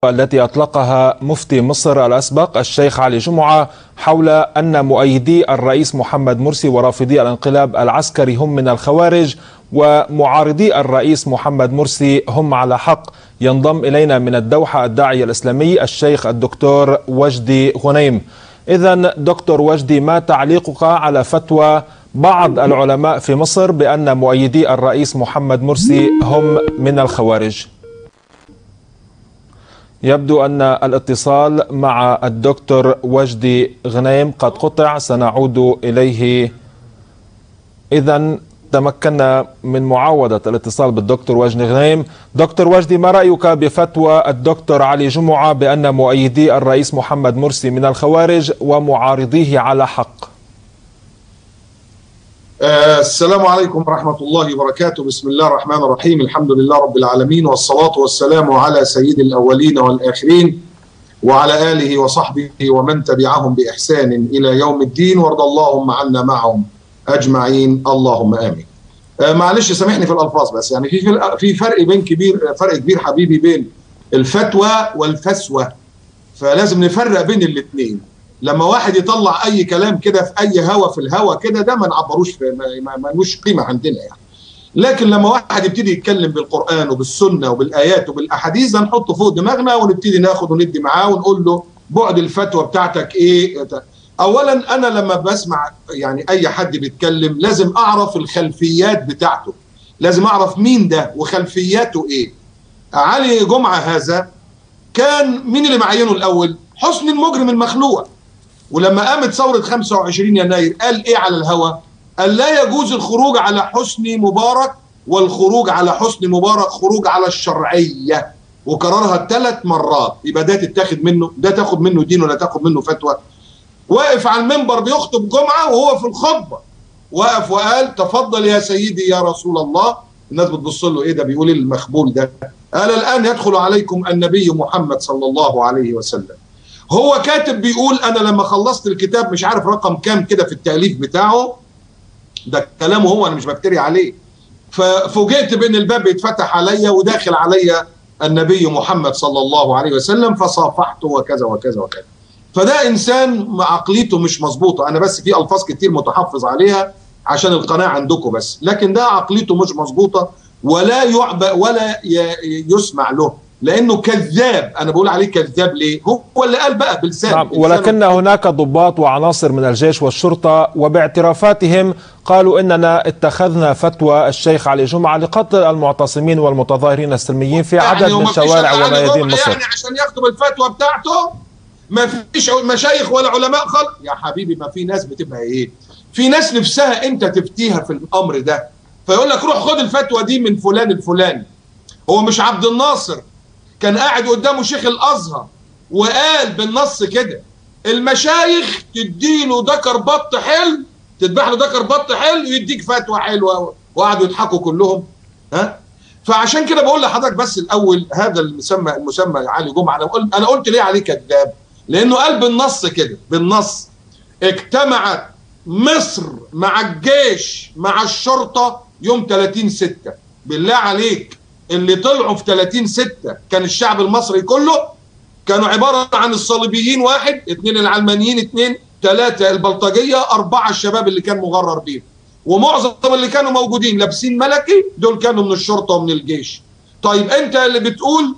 التي أطلقها مفتي مصر الأسبق الشيخ علي جمعة حول أن مؤيدي الرئيس محمد مرسي ورافضي الانقلاب العسكري هم من الخوارج ومعارضي الرئيس محمد مرسي هم على حق. ينضم إلينا من الدوحة الداعية الإسلامي الشيخ الدكتور وجدي غنيم. إذن دكتور وجدي، ما تعليقك على فتوى بعض العلماء في مصر بأن مؤيدي الرئيس محمد مرسي هم من الخوارج؟ يبدو أن الاتصال مع الدكتور وجدي غنيم قد قطع، سنعود إليه. إذن تمكنا من معاودة الاتصال بالدكتور وجدي غنيم. دكتور وجدي، ما رأيك بفتوى الدكتور علي جمعة بأن مؤيدي الرئيس محمد مرسي من الخوارج ومعارضيه على حق؟ السلام عليكم ورحمة الله وبركاته. بسم الله الرحمن الرحيم. الحمد لله رب العالمين، والصلاة والسلام على سيد الأولين والآخرين وعلى آله وصحبه ومن تبعهم بإحسان إلى يوم الدين، وارض اللهم عنا معهم أجمعين اللهم آمين. معلش سامحني في الألفاظ، بس يعني في فرق كبير حبيبي بين الفتوى والفسوة، فلازم نفرق بين الاثنين. لما واحد يطلع اي كلام كده في اي هوا في الهوا كده، ده ما نعبروش، ملوش قيمه عندنا يعني. لكن لما واحد يبتدي يتكلم بالقران وبالسنه وبالايات وبالاحاديث، ده نحطه فوق دماغنا ونبتدي ناخد وندي معاه ونقول له بعد الفتوى بتاعتك ايه. اولا انا لما بسمع يعني اي حد بيتكلم لازم اعرف الخلفيات بتاعته، لازم اعرف مين ده وخلفياته ايه. علي جمعه هذا كان مين اللي معينه الاول؟ حسني المجرم المخلوع. ولما قامت ثورة 25 يناير قال ايه على الهوا؟ قال لا يجوز الخروج على حسني مبارك، والخروج على حسني مبارك خروج على الشرعية، وكررها 3 مرات. يبقى ده تتاخد منه، ده تاخد منه دين ولا تاخد منه فتوى؟ واقف على المنبر بيخطب جمعة وهو في الخطبة وقف وقال تفضل يا سيدي يا رسول الله. الناس بتبص له، ايه ده بيقول ايه المخبول ده؟ قال الآن يدخل عليكم النبي محمد صلى الله عليه وسلم. هو كاتب بيقول انا لما خلصت الكتاب مش عارف رقم كام كده في التأليف بتاعه، ده كلامه هو، انا مش بفتري عليه. ففوجئت بان الباب يتفتح عليا وداخل عليا النبي محمد صلى الله عليه وسلم، فصافحته وكذا وكذا وكذا. فده انسان عقليته مش مظبوطه. انا بس في الفاظ كتير متحفظ عليها عشان القناعه عندكم بس، لكن ده عقليته مش مظبوطه ولا يعبأ ولا يسمع له، لانه كذاب. انا بقول عليه كذاب ليه؟ هو اللي قال بقى بلسان. نعم، ولكن هناك ضباط وعناصر من الجيش والشرطه وباعترافاتهم قالوا اننا اتخذنا فتوى الشيخ علي جمعه لقتل المعتصمين والمتظاهرين السلميين في عدد يعني من شوارع وميادين مصر. يعني عشان يكتب الفتوى بتاعته ما فيش مشايخ ولا علماء خالص يا حبيبي. ما في ناس بتبقى ايه؟ في ناس نفسها انت تفتيها في الامر ده، فيقول لك روح خد الفتوى دي من فلان الفلاني. هو مش عبد الناصر كان قاعد قدامه شيخ الازهر وقال بالنص كده المشايخ تديله دكر بط حلو، تذبح له دكر بط حلو ويديك فتوى حلوه، وقعدوا يضحكوا كلهم. ها؟ فعشان كده بقول لحضرتك بس الاول هذا المسمى علي جمعه، انا قلت ليه عليه كذاب؟ لانه قال بالنص كده، بالنص اجتمعت مصر مع الجيش مع الشرطه يوم 30/6. بالله عليك، اللي طلعوا في 30/6 كان الشعب المصري كله، كانوا عبارة عن الصليبيين 1، 2 العلمانيين 2، 3 البلطجية، 4 الشباب اللي كان مغرر بيهم، ومعظم اللي كانوا موجودين لابسين ملكي دول كانوا من الشرطة ومن الجيش. طيب انت اللي بتقول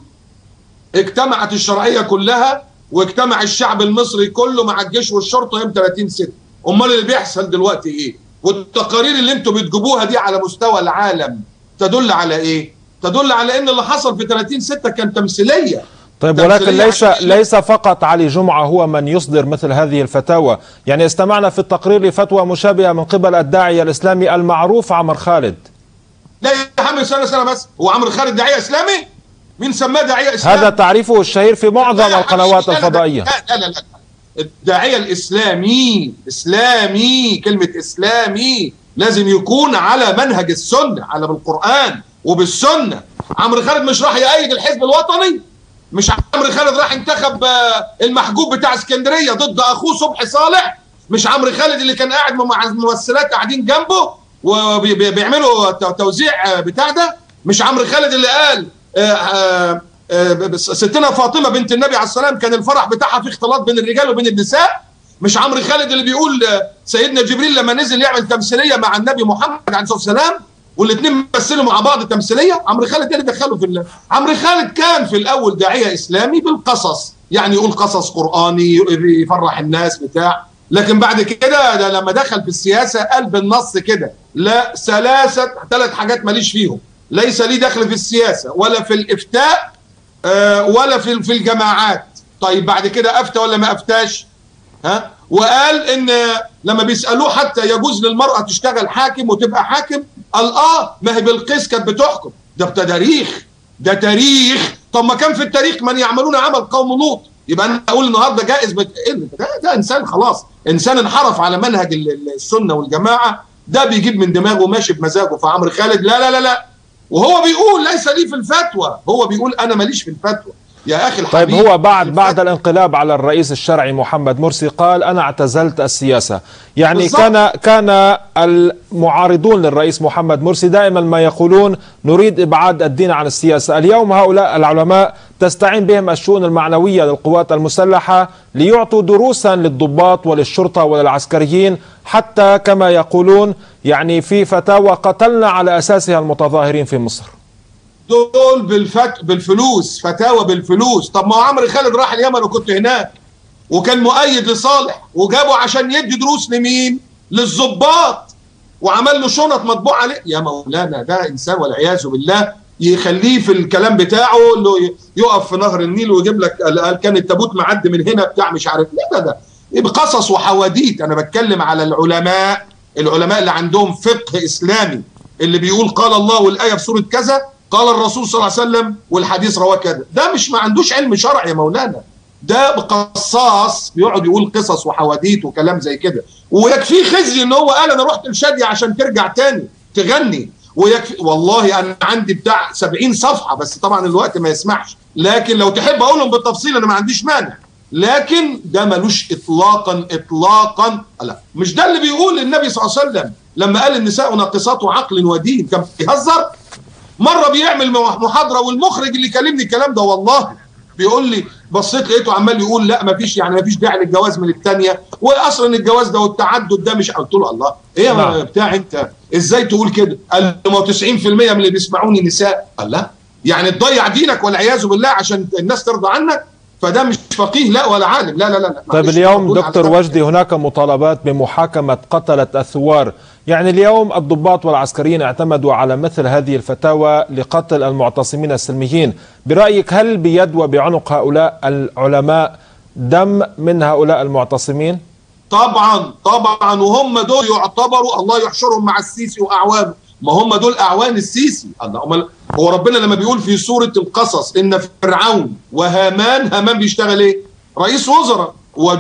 اجتمعت الشرعية كلها واجتمع الشعب المصري كله مع الجيش والشرطة يوم 30/6، امال اللي بيحصل دلوقتي ايه؟ والتقارير اللي انتوا بتجيبوها دي على مستوى العالم تدل على ايه؟ تدل على ان اللي حصل في 30/6 كان تمثيليه. طيب، ولكن ليس فقط علي جمعه هو من يصدر مثل هذه الفتاوى. يعني استمعنا في التقرير لفتوى مشابهه من قبل الداعيه الاسلامي المعروف عمرو خالد. لا يا عم، سنه بس، هو عمرو خالد داعيه اسلامي؟ مين سماه داعيه اسلامي؟ هذا تعريفه الشهير في معظم القنوات الفضائيه. لا الداعيه الاسلامي اسلامي، كلمه اسلامي لازم يكون على منهج السنه، على بالقران وبالسنه. عمرو خالد مش راح يأيد الحزب الوطني، مش عمرو خالد راح انتخب المحجوب بتاع اسكندريه ضد اخوه صبحي صالح، مش عمرو خالد اللي كان قاعد مع الممثلات قاعدين جنبه وبيعملوا توزيع بتاع ده، مش عمرو خالد اللي قال ستنا فاطمه بنت النبي عليه السلام كان الفرح بتاعها في اختلاط بين الرجال وبين النساء. مش عمرو خالد اللي بيقول سيدنا جبريل لما نزل يعمل تمثيليه مع النبي محمد عليه الصلاه والسلام والاثنين مثلوا مع بعض تمثيليه؟ عمرو خالد اللي دخله في الله. عمرو خالد كان في الاول داعيه اسلامي بالقصص، يعني يقول قصص قراني يفرح الناس بتاع، لكن بعد كده لما دخل في السياسه قال بالنص كده لا ثلاث حاجات ماليش فيهم، ليس لي دخل في السياسه ولا في الافتاء ولا في الجماعات. طيب بعد كده افتى ولا ما افتاش؟ ها؟ وقال ان لما بيسالوه حتى يجوز للمراه تشتغل حاكم وتبقى حاكم، قال ما هي بلقيس كانت بتحكم. ده تاريخ، ده تاريخ. طب ما كان في التاريخ من يعملون عمل قوم لوط، يبقى انا اقول النهارده جائز ده انسان خلاص، انسان انحرف على منهج السنه والجماعه، ده بيجيب من دماغه ماشي بمزاجه. فعمرو خالد لا لا لا لا، وهو بيقول ليس لي في الفتوى، هو بيقول انا ماليش في الفتوى يا اخي الحبيب. طيب هو بعد الانقلاب على الرئيس الشرعي محمد مرسي قال انا اعتزلت السياسه، يعني بالزبط. كان المعارضون للرئيس محمد مرسي دائما ما يقولون نريد ابعاد الدين عن السياسه. اليوم هؤلاء العلماء تستعين بهم الشؤون المعنويه للقوات المسلحه ليعطوا دروسا للضباط وللشرطه وللعسكريين، حتى كما يقولون يعني في فتاوى قتلنا على اساسها المتظاهرين في مصر. دول بالفلوس، فتاوى بالفلوس. طب ما هو عمرو خالد راح اليمن وكنت هناك وكان مؤيد لصالح، وجابه عشان يدي دروس لمين؟ للضباط، وعمل له شنط مطبوع عليه. يا مولانا ده انسان والعياذ بالله يخليه في الكلام بتاعه اللي يقف في نهر النيل ويجيب لك قال كان التابوت معدي من هنا بتاع مش عارف ايه. ده بقصص وحواديت. انا بتكلم على العلماء اللي عندهم فقه اسلامي، اللي بيقول قال الله والايه في سوره كذا، قال الرسول صلى الله عليه وسلم والحديث رواه كذا. ده مش ما عندوش علم شرعي يا مولانا، ده قصاص بيقعد يقول قصص وحواديت وكلام زي كده. ويكفيه خزي ان هو قال انا رحت لشادية عشان ترجع تاني تغني، ويكفي والله انا عندي بتاع 70 صفحه، بس طبعا الوقت ما يسمحش، لكن لو تحب اقولهم بالتفصيل انا ما عنديش مانع. لكن ده ملوش اطلاقا لا، مش ده اللي بيقول النبي صلى الله عليه وسلم لما قال النساء ناقصات عقل ودين. كان بيهزر مره بيعمل محاضره، والمخرج اللي كلمني الكلام ده والله بيقول لي بصيت لقيته عمال يقول لا ما فيش، يعني ما فيش داعي للجواز من الثانيه، واصلا الجواز ده والتعدد ده مش. قلت له الله ايه يا بتاع انت ازاي تقول كده؟ قال ما 90% من اللي بيسمعوني نساء. قال لا يعني تضيع دينك والعياذ بالله عشان الناس ترضى عنك؟ فده مش فقيه لا ولا عالم. لا لا لا. طيب اليوم دكتور وجدي هناك مطالبات بمحاكمة قتلة الثوار، يعني اليوم الضباط والعسكريين اعتمدوا على مثل هذه الفتاوى لقتل المعتصمين السلميين. برأيك هل بيد وبعنق هؤلاء العلماء دم من هؤلاء المعتصمين؟ طبعا طبعا، وهم دول يعتبروا الله يحشرهم مع السيسي واعوانه، ما هم دول اعوان السيسي. هو ربنا لما بيقول في سورة القصص ان فرعون هامان بيشتغل ايه؟ رئيس وزراء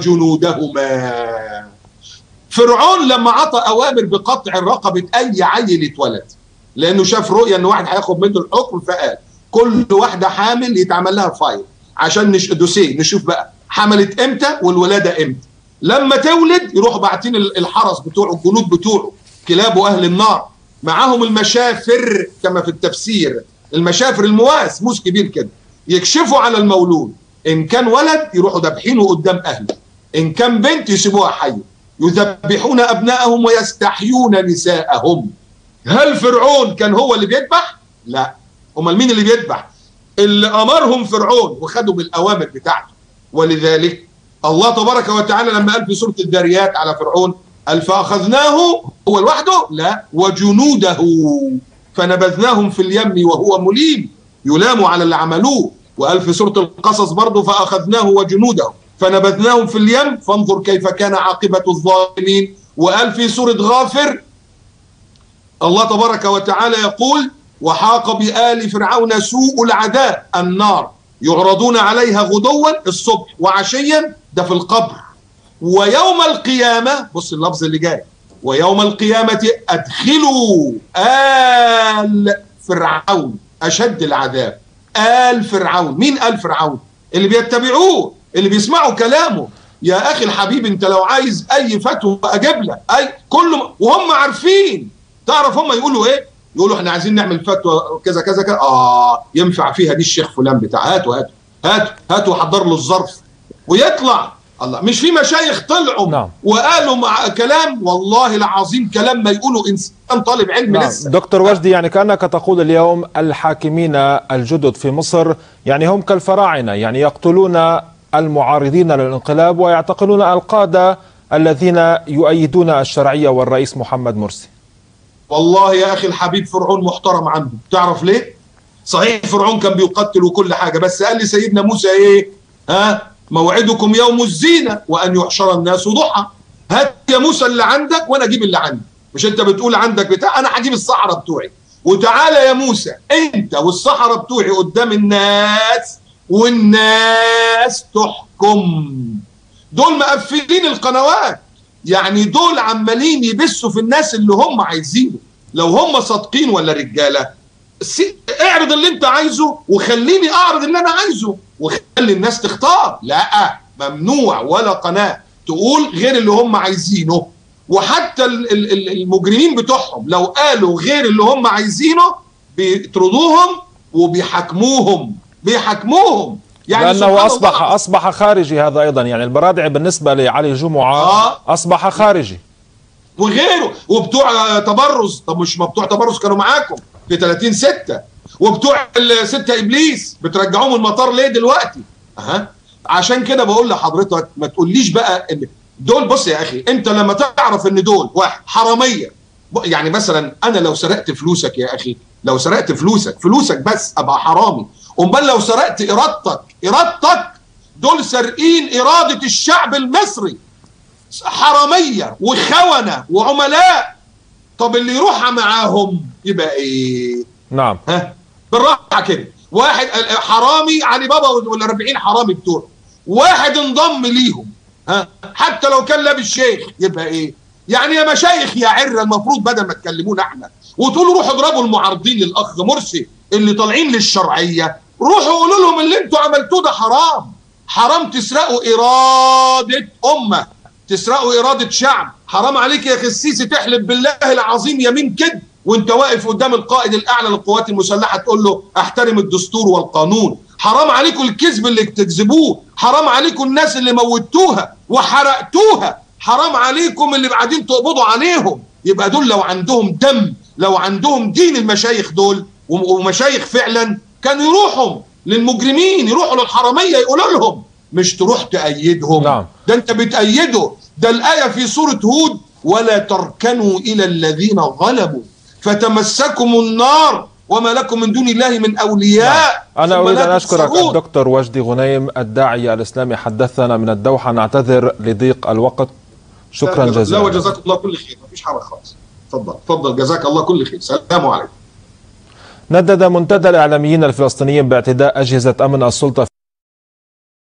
وجنودهما. فرعون لما عطى اوامر بقطع رقبة اي عيل اتولد لانه شاف رؤية ان واحد هياخد منه الحكم، فقال كل واحدة حامل يتعمل لها فايل عشان دوسيه نشوف بقى حملت امتى والولادة امتى. لما تولد يروحوا باعتين الحرس بتوعه الجنود بتوعه كلاب اهل النار معاهم المشافر كما في التفسير، المشافر المواس موس كبير كده، يكشفوا على المولود، ان كان ولد يروحوا ذابحينه قدام اهله، ان كان بنت يسيبوها حيه، يذبحون ابنائهم ويستحيون نساءهم. هل فرعون كان هو اللي بيذبح؟ لا. امال مين اللي بيذبح؟ اللي امرهم فرعون وخدوا بالاوامر بتاعته. ولذلك الله تبارك وتعالى لما قال في سوره الذاريات على فرعون قال فاخذناه هو لوحده؟ لا، وجنوده فنبذناهم في اليم وهو مليم، يلام على اللي عملوه. وقال في سوره القصص برضه فاخذناه وجنوده فنبذناهم في اليم فانظر كيف كان عاقبه الظالمين. وقال في سوره غافر الله تبارك وتعالى يقول وحاق بآل فرعون سوء العذاب النار يعرضون عليها غدوا الصبح وعشيا، ده في القبر. ويوم القيامة بص اللفظ اللي جاي ويوم القيامة أدخلوا آل فرعون أشد العذاب. آل فرعون، مين آل فرعون؟ اللي بيتبعوه، اللي بيسمعوا كلامه. يا أخي الحبيب أنت لو عايز أي فتوى أجيب لك أي كله، وهم عارفين. تعرف هم يقولوا إيه؟ يقولوا احنا عايزين نعمل فتوى كذا كذا كذا، ينفع فيها دي الشيخ فلان بتاع، هاتوا حضر له الظرف ويطلع. الله، مش في مشايخ طلعوا نعم. وقالوا مع كلام والله العظيم كلام ما يقولوا انسان طالب علم نعم. لسه. دكتور وجدي، يعني كأنك تقول اليوم الحاكمين الجدد في مصر يعني هم كالفراعنة، يعني يقتلون المعارضين للانقلاب ويعتقلون القادة الذين يؤيدون الشرعية والرئيس محمد مرسي. والله يا أخي الحبيب فرعون محترم عنه، تعرف ليه؟ صحيح فرعون كان بيقتل وكل حاجة، بس قال لي سيدنا موسى إيه؟ موعدكم يوم الزينة وأن يحشر الناس ضحى. هات يا موسى اللي عندك وأنا أجيب اللي عندي، مش أنت بتقول عندك بتاع، أنا هجيب الصحراء بتوعي، وتعالى يا موسى أنت والصحراء بتوعي قدام الناس والناس تحكم. دول مقفلين القنوات، يعني دول عمالين يبثوا في الناس اللي هم عايزينه. لو هم صادقين ولا رجاله، اعرض اللي انت عايزه وخليني اعرض اللي انا عايزه وخلي الناس تختار. لا، ممنوع ولا قناه تقول غير اللي هم عايزينه. وحتى المجرمين بتوعهم لو قالوا غير اللي هم عايزينه بيطردوهم وبيحاكموهم يعني لأنه أصبح خارجي. هذا أيضا يعني البرادعي بالنسبة لعلي جمعة أصبح خارجي وغيره. وبتوع تبرز، طب مش ما بتوع تبرز كانوا معاكم في 30/6، وبتوع 6 إبليس بترجعوهم المطار ليه دلوقتي؟ عشان كده بقول لحضرتك ما تقوليش بقى ان دول. بص يا أخي، أنت لما تعرف ان دول واحد حرامية، يعني مثلا أنا لو سرقت فلوسك يا أخي، لو سرقت فلوسك بس أبقى حرامي. أمال لو سرقت إرادتك، دول سارقين إرادة الشعب المصري، حرامية وخونة وعملاء. طب اللي يروح معاهم يبقى إيه؟ نعم. بالراحة كده، واحد حرامي علي بابا ولا 40 حرامي بتوعه، واحد انضم ليهم حتى لو كان لابس شيخ، يبقى إيه؟ يعني يا مشايخ يا عرة، المفروض بدل ما تكلمونا احنا وتقولوا روحوا اضربوا المعارضين للأخ مرسي اللي طالعين للشرعية، روحوا قولوا لهم اللي انتوا عملتوه ده حرام تسرقوا إرادة أمة، تسرقوا إرادة شعب. حرام عليك يا أخي السيسي تحلف بالله العظيم يمين كده وانت واقف قدام القائد الأعلى للقوات المسلحة تقول له احترم الدستور والقانون. حرام عليكم الكذب اللي بتكذبوه، حرام عليكم الناس اللي موتوها وحرقتوها، حرام عليكم اللي بعدين تقبضوا عليهم. يبقى دول لو عندهم دم، لو عندهم دين المشايخ دول ومشايخ فعلا، كانوا يروحوا للمجرمين، يروحوا للحرامية يقولوا لهم، مش تروح تأيدهم. نعم. ده انت بتأيده. ده الآية في سورة هود: ولا تركنوا إلى الذين ظلموا فتمسكم النار وما لكم من دون الله من أولياء. نعم. أنا أريد أن أشكرك الدكتور وجدي غنيم الداعية الإسلامي، حدثنا من الدوحة، نعتذر لضيق الوقت. شكرا جزيلا. لا وجزاك الله كل خير، مفيش حاجة خالص. تفضل جزاك الله كل خير. سلام عليكم. ندد منتدى الإعلاميين الفلسطينيين باعتداء أجهزة أمن السلطة